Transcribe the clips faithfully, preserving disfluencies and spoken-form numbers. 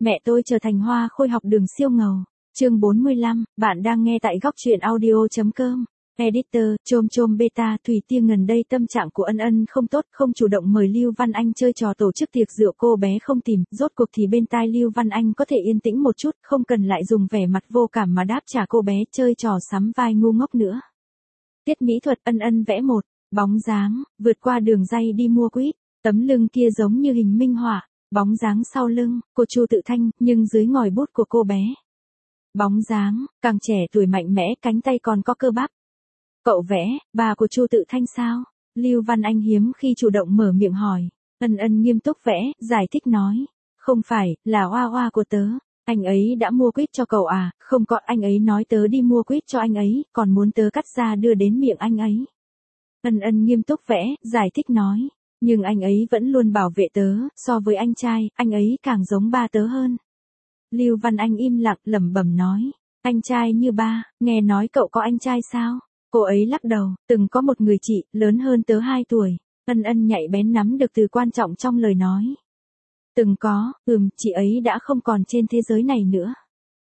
Mẹ tôi trở thành hoa khôi học đường siêu ngầu. Chương bốn mươi lăm, bạn đang nghe tại góc truyện audio.com. Editor, chôm chôm beta. Thủy Tiên gần đây tâm trạng của Ân Ân không tốt, không chủ động mời Lưu Văn Anh chơi trò tổ chức tiệc rượu, cô bé không tìm, rốt cuộc thì bên tai Lưu Văn Anh có thể yên tĩnh một chút, không cần lại dùng vẻ mặt vô cảm mà đáp trả cô bé chơi trò sắm vai ngu ngốc nữa. Tiết mỹ thuật. Ân Ân vẽ một bóng dáng, vượt qua đường ray đi mua quýt, tấm lưng kia giống như hình minh họa, bóng dáng sau lưng, của Chu Tự Thanh, nhưng dưới ngòi bút của cô bé. Bóng dáng, càng trẻ tuổi mạnh mẽ, cánh tay còn có cơ bắp. Cậu vẽ, bà của Chu Tự Thanh sao? Lưu Văn Anh hiếm khi chủ động mở miệng hỏi. Ân Ân nghiêm túc vẽ, giải thích nói. Không phải, là oa oa của tớ. Anh ấy đã mua quýt cho cậu à? Không có, anh ấy nói tớ đi mua quýt cho anh ấy, còn muốn tớ cắt ra đưa đến miệng anh ấy. Ân Ân nghiêm túc vẽ, giải thích nói. Nhưng anh ấy vẫn luôn bảo vệ tớ, so với anh trai, anh ấy càng giống ba tớ hơn. Lưu Văn Anh im lặng lẩm bẩm nói. Anh trai như ba, nghe nói cậu có anh trai sao? Cô ấy lắc đầu, từng có một người chị, lớn hơn tớ hai tuổi. Ân Ân nhạy bén nắm được từ quan trọng trong lời nói. Từng có, ừm, chị ấy đã không còn trên thế giới này nữa.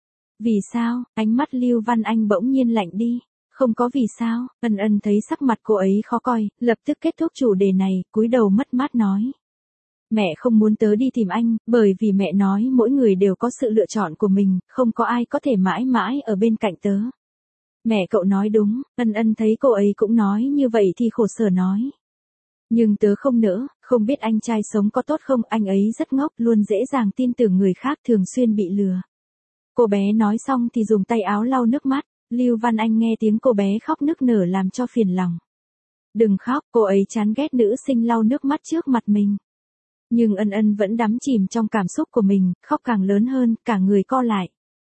Vì sao? Ánh mắt Lưu Văn Anh bỗng nhiên lạnh đi. Không có vì sao. Ân Ân thấy sắc mặt cô ấy khó coi, lập tức kết thúc chủ đề này, cúi đầu mất mát nói. Mẹ không muốn tớ đi tìm anh, bởi vì mẹ nói mỗi người đều có sự lựa chọn của mình, không có ai có thể mãi mãi ở bên cạnh tớ. Mẹ cậu nói đúng. Ân Ân thấy cô ấy cũng nói như vậy thì khổ sở nói. Nhưng tớ không nỡ, không biết anh trai sống có tốt không, anh ấy rất ngốc, luôn dễ dàng tin tưởng người khác, thường xuyên bị lừa. Cô bé nói xong thì dùng tay áo lau nước mắt. Lưu Văn Anh nghe tiếng cô bé khóc nức nở làm cho phiền lòng. Đừng khóc, cô ấy chán ghét nữ sinh lau nước mắt trước mặt mình. Nhưng Ân Ân vẫn đắm chìm trong cảm xúc của mình, khóc càng lớn hơn, cả người co lại.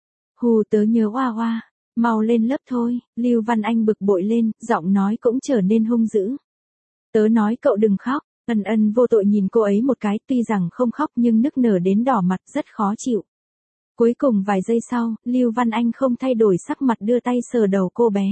Hù, tớ nhớ oa oa, mau lên lớp thôi. Lưu Văn Anh bực bội lên, giọng nói cũng trở nên hung dữ. Tớ nói cậu đừng khóc. Ân Ân vô tội nhìn cô ấy một cái, tuy rằng không khóc nhưng nức nở đến đỏ mặt, rất khó chịu. Cuối cùng vài giây sau, Lưu Văn Anh không thay đổi sắc mặt đưa tay sờ đầu cô bé.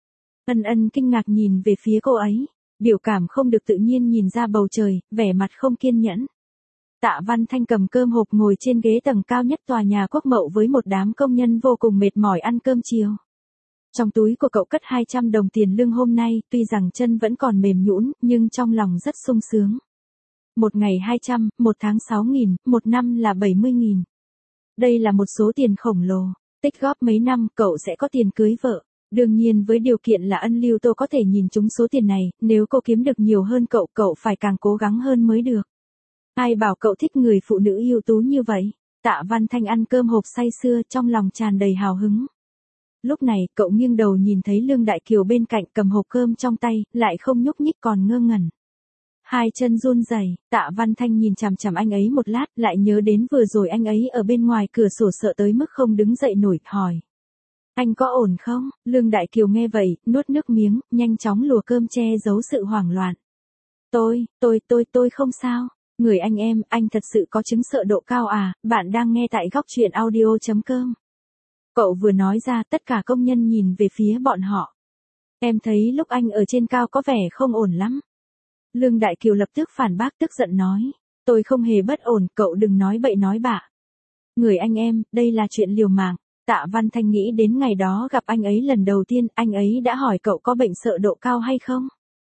Ân Ân kinh ngạc nhìn về phía cô ấy, biểu cảm không được tự nhiên nhìn ra bầu trời, vẻ mặt không kiên nhẫn. Tạ Văn Thanh cầm cơm hộp ngồi trên ghế tầng cao nhất tòa nhà Quốc Mậu với một đám công nhân vô cùng mệt mỏi ăn cơm chiều. Trong túi của cậu cất hai trăm đồng tiền lương hôm nay, tuy rằng chân vẫn còn mềm nhũn, nhưng trong lòng rất sung sướng. Một ngày hai trăm, một tháng sáu nghìn, một năm là bảy mươi nghìn. Đây là một số tiền khổng lồ, tích góp mấy năm cậu sẽ có tiền cưới vợ. Đương nhiên với điều kiện là Ân Lưu Tô có thể nhìn trúng số tiền này, nếu cô kiếm được nhiều hơn cậu, cậu phải càng cố gắng hơn mới được. Ai bảo cậu thích người phụ nữ ưu tú như vậy? Tạ Văn Thanh ăn cơm hộp say sưa, trong lòng tràn đầy hào hứng. Lúc này, cậu nghiêng đầu nhìn thấy Lương Đại Kiều bên cạnh cầm hộp cơm trong tay, lại không nhúc nhích còn ngơ ngẩn. Hai chân run rẩy. Tạ Văn Thanh nhìn chằm chằm anh ấy một lát, lại nhớ đến vừa rồi anh ấy ở bên ngoài cửa sổ sợ tới mức không đứng dậy nổi, hỏi. Anh có ổn không? Lương Đại Kiều nghe vậy, nuốt nước miếng, nhanh chóng lùa cơm che giấu sự hoảng loạn. Tôi, tôi, tôi, tôi không sao. Người anh em, anh thật sự có chứng sợ độ cao à? Bạn đang nghe tại góc truyện audio.com. Cậu vừa nói ra, tất cả công nhân nhìn về phía bọn họ. Em thấy lúc anh ở trên cao có vẻ không ổn lắm. Lương Đại Kiều lập tức phản bác tức giận nói. Tôi không hề bất ổn, cậu đừng nói bậy nói bạ. Người anh em, đây là chuyện liều mạng. Tạ Văn Thanh nghĩ đến ngày đó gặp anh ấy lần đầu tiên, anh ấy đã hỏi cậu có bệnh sợ độ cao hay không?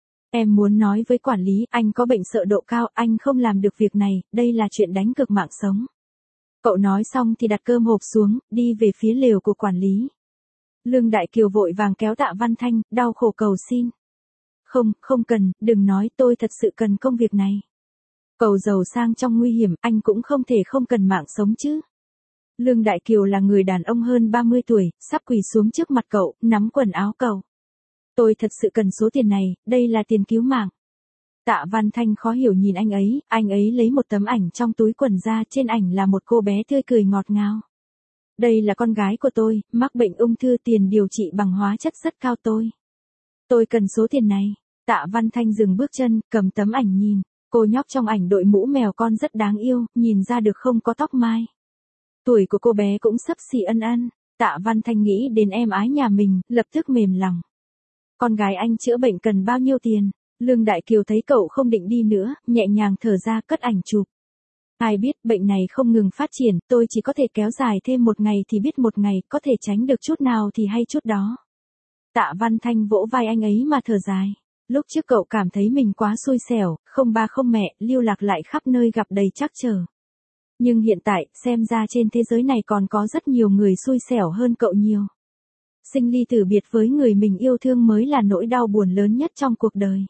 Em muốn nói với quản lý, anh có bệnh sợ độ cao, anh không làm được việc này, đây là chuyện đánh cược mạng sống. Cậu nói xong thì đặt cơm hộp xuống, đi về phía lều của quản lý. Lương Đại Kiều vội vàng kéo Tạ Văn Thanh, đau khổ cầu xin. Không, không cần, đừng nói, tôi thật sự cần công việc này. Cậu giàu sang trong nguy hiểm, anh cũng không thể không cần mạng sống chứ. Lương Đại Kiều là người đàn ông hơn ba mươi tuổi, sắp quỳ xuống trước mặt cậu, nắm quần áo cậu. Tôi thật sự cần số tiền này, đây là tiền cứu mạng. Tạ Văn Thanh khó hiểu nhìn anh ấy, anh ấy lấy một tấm ảnh trong túi quần ra, trên ảnh là một cô bé tươi cười ngọt ngào. Đây là con gái của tôi, mắc bệnh ung thư, tiền điều trị bằng hóa chất rất cao tôi. Tôi cần số tiền này. Tạ Văn Thanh dừng bước chân, cầm tấm ảnh nhìn. Cô nhóc trong ảnh đội mũ mèo con rất đáng yêu, nhìn ra được không có tóc mai. Tuổi của cô bé cũng xấp xỉ Ân Ân. Tạ Văn Thanh nghĩ đến em ái nhà mình, lập tức mềm lòng. Con gái anh chữa bệnh cần bao nhiêu tiền? Lương Đại Kiều thấy cậu không định đi nữa, nhẹ nhàng thở ra cất ảnh chụp. Ai biết bệnh này không ngừng phát triển, tôi chỉ có thể kéo dài thêm một ngày thì biết một ngày, có thể tránh được chút nào thì hay chút đó. Tạ Văn Thanh vỗ vai anh ấy mà thở dài. Lúc trước cậu cảm thấy mình quá xui xẻo, không ba không mẹ, lưu lạc lại khắp nơi gặp đầy trắc trở. Nhưng hiện tại, xem ra trên thế giới này còn có rất nhiều người xui xẻo hơn cậu nhiều. Sinh ly tử biệt với người mình yêu thương mới là nỗi đau buồn lớn nhất trong cuộc đời.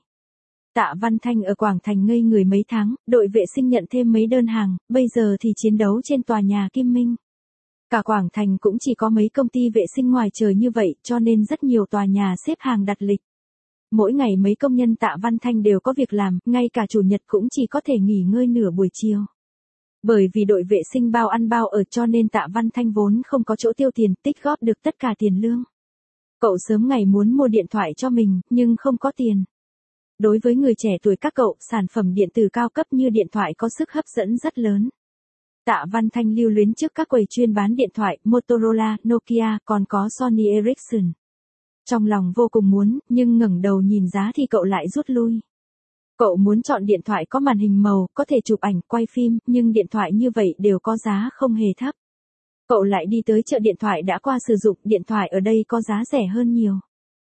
Tạ Văn Thanh ở Quảng Thành ngây người mấy tháng, đội vệ sinh nhận thêm mấy đơn hàng, bây giờ thì chiến đấu trên tòa nhà Kim Minh. Cả Quảng Thành cũng chỉ có mấy công ty vệ sinh ngoài trời như vậy, cho nên rất nhiều tòa nhà xếp hàng đặt lịch. Mỗi ngày mấy công nhân Tạ Văn Thanh đều có việc làm, ngay cả chủ nhật cũng chỉ có thể nghỉ ngơi nửa buổi chiều. Bởi vì đội vệ sinh bao ăn bao ở cho nên Tạ Văn Thanh vốn không có chỗ tiêu tiền, tích góp được tất cả tiền lương. Cậu sớm ngày muốn mua điện thoại cho mình, nhưng không có tiền. Đối với người trẻ tuổi các cậu, sản phẩm điện tử cao cấp như điện thoại có sức hấp dẫn rất lớn. Tạ Văn Thanh lưu luyến trước các quầy chuyên bán điện thoại Motorola, Nokia, còn có Sony Ericsson. Trong lòng vô cùng muốn, nhưng ngẩng đầu nhìn giá thì cậu lại rút lui. Cậu muốn chọn điện thoại có màn hình màu, có thể chụp ảnh, quay phim, nhưng điện thoại như vậy đều có giá không hề thấp. Cậu lại đi tới chợ điện thoại đã qua sử dụng, điện thoại ở đây có giá rẻ hơn nhiều.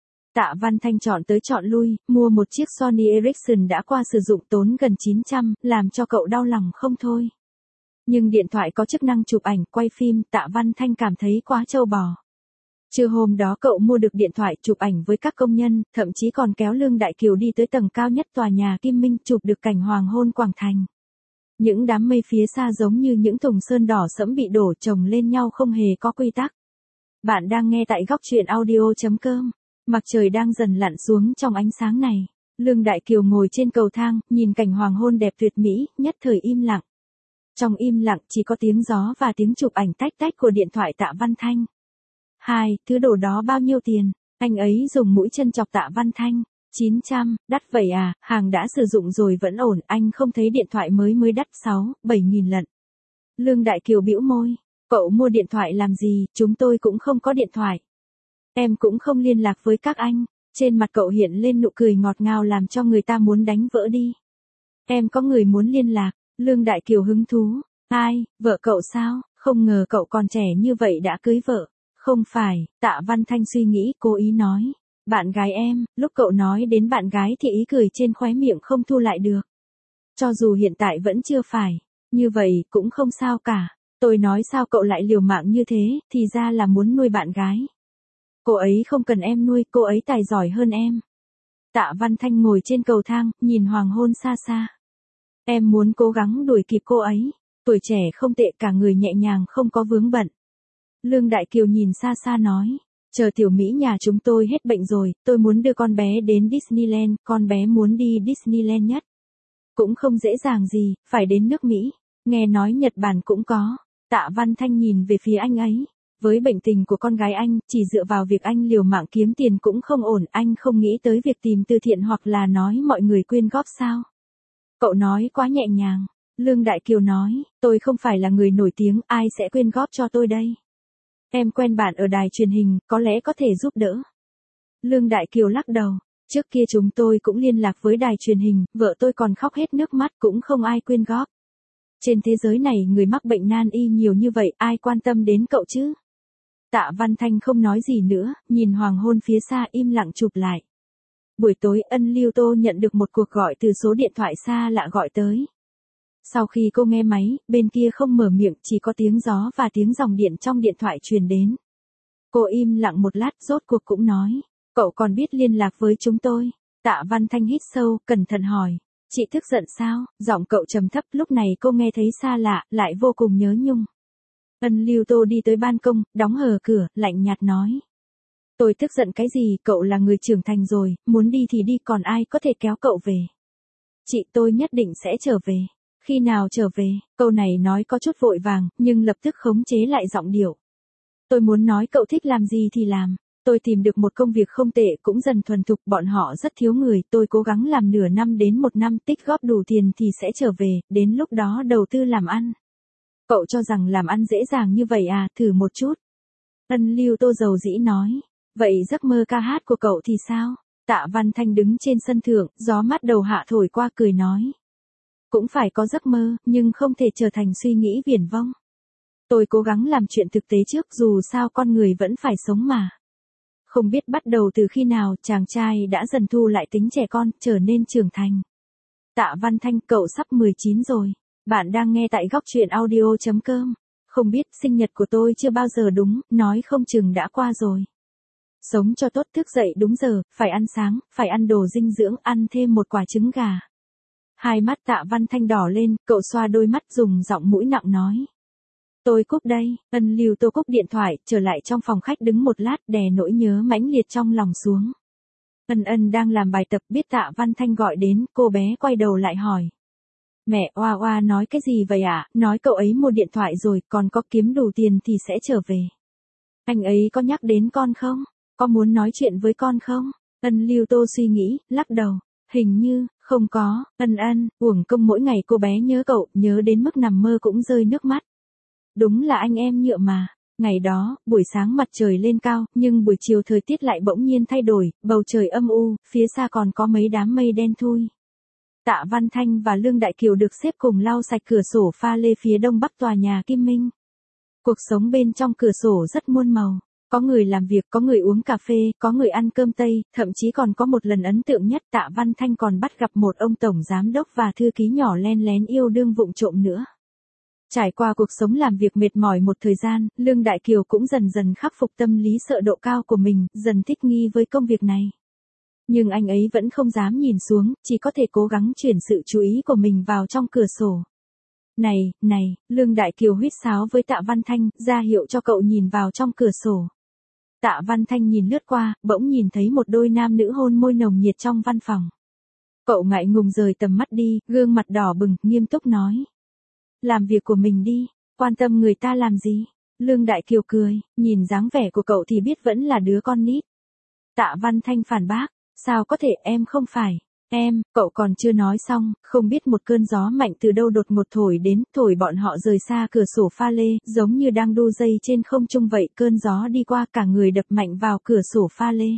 Tạ Văn Thanh chọn tới chọn lui, mua một chiếc Sony Ericsson đã qua sử dụng tốn gần chín trăm, làm cho cậu đau lòng không thôi. Nhưng điện thoại có chức năng chụp ảnh, quay phim, Tạ Văn Thanh cảm thấy quá trâu bò. Trưa hôm đó cậu mua được điện thoại chụp ảnh với các công nhân, thậm chí còn kéo Lương Đại Kiều đi tới tầng cao nhất tòa nhà Kim Minh chụp được cảnh hoàng hôn Quảng Thành. Những đám mây phía xa giống như những thùng sơn đỏ sẫm bị đổ chồng lên nhau không hề có quy tắc. Bạn đang nghe tại góc truyện audio chấm com. Mặt trời đang dần lặn xuống trong ánh sáng này. Lương Đại Kiều ngồi trên cầu thang, nhìn cảnh hoàng hôn đẹp tuyệt mỹ, nhất thời im lặng. Trong im lặng chỉ có tiếng gió và tiếng chụp ảnh tách tách của điện thoại Tạ Văn Thanh. Hai, thứ đồ đó bao nhiêu tiền? Anh ấy dùng mũi chân chọc Tạ Văn Thanh. chín trăm, đắt vậy à, hàng đã sử dụng rồi vẫn ổn, anh không thấy điện thoại mới mới đắt sáu, bảy nghìn lận. Lương Đại Kiều bĩu môi. Cậu mua điện thoại làm gì, chúng tôi cũng không có điện thoại. Em cũng không liên lạc với các anh. Trên mặt cậu hiện lên nụ cười ngọt ngào làm cho người ta muốn đánh vỡ đi. Em có người muốn liên lạc. Lương Đại Kiều hứng thú. Ai, vợ cậu sao, không ngờ cậu còn trẻ như vậy đã cưới vợ. Không phải, Tạ Văn Thanh suy nghĩ, cố ý nói. Bạn gái em, lúc cậu nói đến bạn gái thì ý cười trên khóe miệng không thu lại được. Cho dù hiện tại vẫn chưa phải, như vậy cũng không sao cả. Tôi nói sao cậu lại liều mạng như thế, thì ra là muốn nuôi bạn gái. Cô ấy không cần em nuôi, cô ấy tài giỏi hơn em. Tạ Văn Thanh ngồi trên cầu thang, nhìn hoàng hôn xa xa. Em muốn cố gắng đuổi kịp cô ấy. Tuổi trẻ không tệ, cả người nhẹ nhàng không có vướng bận. Lương Đại Kiều nhìn xa xa nói. Chờ tiểu Mỹ nhà chúng tôi hết bệnh rồi, tôi muốn đưa con bé đến Disneyland, con bé muốn đi Disneyland nhất. Cũng không dễ dàng gì, phải đến nước Mỹ. Nghe nói Nhật Bản cũng có. Tạ Văn Thanh nhìn về phía anh ấy. Với bệnh tình của con gái anh, chỉ dựa vào việc anh liều mạng kiếm tiền cũng không ổn, anh không nghĩ tới việc tìm từ thiện hoặc là nói mọi người quyên góp sao. Cậu nói quá nhẹ nhàng. Lương Đại Kiều nói, tôi không phải là người nổi tiếng, ai sẽ quyên góp cho tôi đây. Em quen bạn ở đài truyền hình, có lẽ có thể giúp đỡ. Lương Đại Kiều lắc đầu, trước kia chúng tôi cũng liên lạc với đài truyền hình, vợ tôi còn khóc hết nước mắt cũng không ai quyên góp. Trên thế giới này người mắc bệnh nan y nhiều như vậy, ai quan tâm đến cậu chứ? Tạ Văn Thanh không nói gì nữa, nhìn hoàng hôn phía xa im lặng chụp lại. Buổi tối Ân Lưu Tô nhận được một cuộc gọi từ số điện thoại xa lạ gọi tới. Sau khi cô nghe máy, bên kia không mở miệng, chỉ có tiếng gió và tiếng dòng điện trong điện thoại truyền đến. Cô im lặng một lát, rốt cuộc cũng nói, cậu còn biết liên lạc với chúng tôi. Tạ Văn Thanh hít sâu, cẩn thận hỏi, chị tức giận sao? Giọng cậu trầm thấp, lúc này cô nghe thấy xa lạ, lại vô cùng nhớ nhung. Ân Lưu Tô đi tới ban công, đóng hờ cửa, lạnh nhạt nói. Tôi tức giận cái gì, cậu là người trưởng thành rồi, muốn đi thì đi, còn ai có thể kéo cậu về. Chị tôi nhất định sẽ trở về. Khi nào trở về? Câu này nói có chút vội vàng, nhưng lập tức khống chế lại giọng điệu. Tôi muốn nói cậu thích làm gì thì làm. Tôi tìm được một công việc không tệ, cũng dần thuần thục, bọn họ rất thiếu người, tôi cố gắng làm nửa năm đến một năm, tích góp đủ tiền thì sẽ trở về, đến lúc đó đầu tư làm ăn. Cậu cho rằng làm ăn dễ dàng như vậy à, thử một chút. Ân Lưu Tô dầu dĩ nói. Vậy giấc mơ ca hát của cậu thì sao? Tạ Văn Thanh đứng trên sân thượng, gió mát đầu hạ thổi qua cười nói. Cũng phải có giấc mơ, nhưng không thể trở thành suy nghĩ viển vông. Tôi cố gắng làm chuyện thực tế trước, dù sao con người vẫn phải sống mà. Không biết bắt đầu từ khi nào chàng trai đã dần thu lại tính trẻ con, trở nên trưởng thành. Tạ Văn Thanh, cậu sắp mười chín rồi. Bạn đang nghe tại góc truyện audio chấm com. Không biết sinh nhật của tôi chưa bao giờ đúng, nói không chừng đã qua rồi. Sống cho tốt, thức dậy đúng giờ, phải ăn sáng, phải ăn đồ dinh dưỡng, ăn thêm một quả trứng gà. Hai mắt Tạ Văn Thanh đỏ lên, cậu xoa đôi mắt dùng giọng mũi nặng nói. Tôi Cúc đây. Ân Lưu Tô Cúc điện thoại, trở lại trong phòng khách đứng một lát, đè nỗi nhớ mãnh liệt trong lòng xuống. Ân Ân đang làm bài tập, biết Tạ Văn Thanh gọi đến, cô bé quay đầu lại hỏi. Mẹ, Oa Oa nói cái gì vậy ạ? À? Nói cậu ấy mua điện thoại rồi, còn có kiếm đủ tiền thì sẽ trở về. Anh ấy có nhắc đến con không? Có muốn nói chuyện với con không? Ân Lưu Tô suy nghĩ, lắc đầu. Hình như, không có. Ân Ân, uổng công mỗi ngày cô bé nhớ cậu, nhớ đến mức nằm mơ cũng rơi nước mắt. Đúng là anh em nhựa mà. Ngày đó, buổi sáng mặt trời lên cao, nhưng buổi chiều thời tiết lại bỗng nhiên thay đổi, bầu trời âm u, phía xa còn có mấy đám mây đen thui. Tạ Văn Thanh và Lương Đại Kiều được xếp cùng lau sạch cửa sổ pha lê phía đông bắc tòa nhà Kim Minh. Cuộc sống bên trong cửa sổ rất muôn màu. Có người làm việc, có người uống cà phê, có người ăn cơm Tây, thậm chí còn có một lần ấn tượng nhất Tạ Văn Thanh còn bắt gặp một ông tổng giám đốc và thư ký nhỏ len lén yêu đương vụng trộm nữa. Trải qua cuộc sống làm việc mệt mỏi một thời gian, Lương Đại Kiều cũng dần dần khắc phục tâm lý sợ độ cao của mình, dần thích nghi với công việc này. Nhưng anh ấy vẫn không dám nhìn xuống, chỉ có thể cố gắng chuyển sự chú ý của mình vào trong cửa sổ. Này, này, Lương Đại Kiều huýt sáo với Tạ Văn Thanh, ra hiệu cho cậu nhìn vào trong cửa sổ. Tạ Văn Thanh nhìn lướt qua, bỗng nhìn thấy một đôi nam nữ hôn môi nồng nhiệt trong văn phòng. Cậu ngại ngùng rời tầm mắt đi, gương mặt đỏ bừng, nghiêm túc nói. Làm việc của mình đi, quan tâm người ta làm gì? Lương Đại Kiều cười, nhìn dáng vẻ của cậu thì biết vẫn là đứa con nít. Tạ Văn Thanh phản bác, sao có thể, em không phải. Em, cậu còn chưa nói xong, không biết một cơn gió mạnh từ đâu đột ngột thổi đến, thổi bọn họ rời xa cửa sổ pha lê, giống như đang đu dây trên không trung vậy, cơn gió đi qua cả người đập mạnh vào cửa sổ pha lê.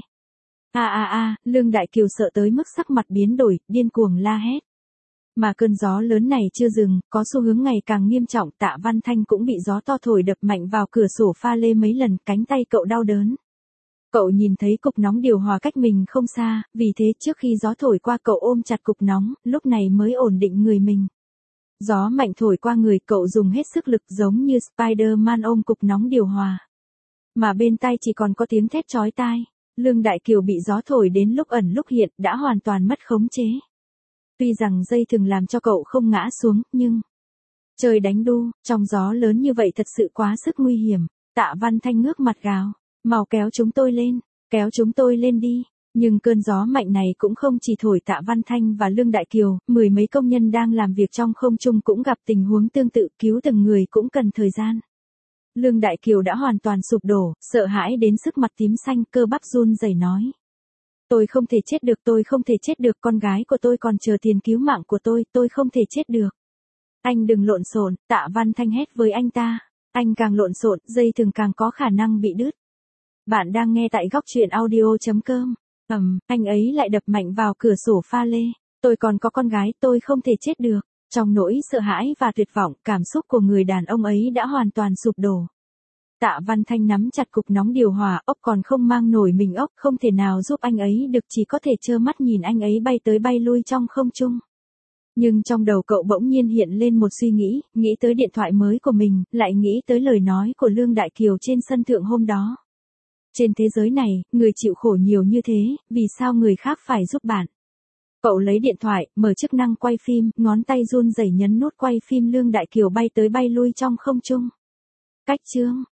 A a a, Lương Đại Kiều sợ tới mức sắc mặt biến đổi, điên cuồng la hét. Mà cơn gió lớn này chưa dừng, có xu hướng ngày càng nghiêm trọng, Tạ Văn Thanh cũng bị gió to thổi đập mạnh vào cửa sổ pha lê mấy lần, cánh tay cậu đau đớn. Cậu nhìn thấy cục nóng điều hòa cách mình không xa, vì thế trước khi gió thổi qua cậu ôm chặt cục nóng, lúc này mới ổn định người mình. Gió mạnh thổi qua người cậu dùng hết sức lực giống như Spider-Man ôm cục nóng điều hòa. Mà bên tai chỉ còn có tiếng thét chói tai. Lương Đại Kiều bị gió thổi đến lúc ẩn lúc hiện, đã hoàn toàn mất khống chế. Tuy rằng dây thừng làm cho cậu không ngã xuống, nhưng... Trời đánh đu, trong gió lớn như vậy thật sự quá sức nguy hiểm. Tạ Văn Thanh ngước mặt gào. Mau kéo chúng tôi lên, kéo chúng tôi lên đi. Nhưng cơn gió mạnh này cũng không chỉ thổi Tạ Văn Thanh và Lương Đại Kiều, mười mấy công nhân đang làm việc trong không trung cũng gặp tình huống tương tự, cứu từng người cũng cần thời gian. Lương Đại Kiều đã hoàn toàn sụp đổ, sợ hãi đến sức mặt tím xanh, cơ bắp run rẩy nói. Tôi không thể chết được, tôi không thể chết được, con gái của tôi còn chờ tiền cứu mạng của tôi, tôi không thể chết được. Anh đừng lộn xộn, Tạ Văn Thanh hét với anh ta. Anh càng lộn xộn, dây thừng càng có khả năng bị đứt. Bạn đang nghe tại góc truyện audio chấm com. Ầm, um, anh ấy lại đập mạnh vào cửa sổ pha lê. Tôi còn có con gái, tôi không thể chết được. Trong nỗi sợ hãi và tuyệt vọng, cảm xúc của người đàn ông ấy đã hoàn toàn sụp đổ. Tạ Văn Thanh nắm chặt cục nóng điều hòa, ốc còn không mang nổi mình ốc, không thể nào giúp anh ấy được, chỉ có thể trơ mắt nhìn anh ấy bay tới bay lui trong không trung. Nhưng trong đầu cậu bỗng nhiên hiện lên một suy nghĩ, nghĩ tới điện thoại mới của mình, lại nghĩ tới lời nói của Lương Đại Kiều trên sân thượng hôm đó. Trên thế giới này, người chịu khổ nhiều như thế, vì sao người khác phải giúp bạn? Cậu lấy điện thoại, mở chức năng quay phim, ngón tay run rẩy nhấn nút quay phim Lương Đại Kiều bay tới bay lui trong không trung. Cách chương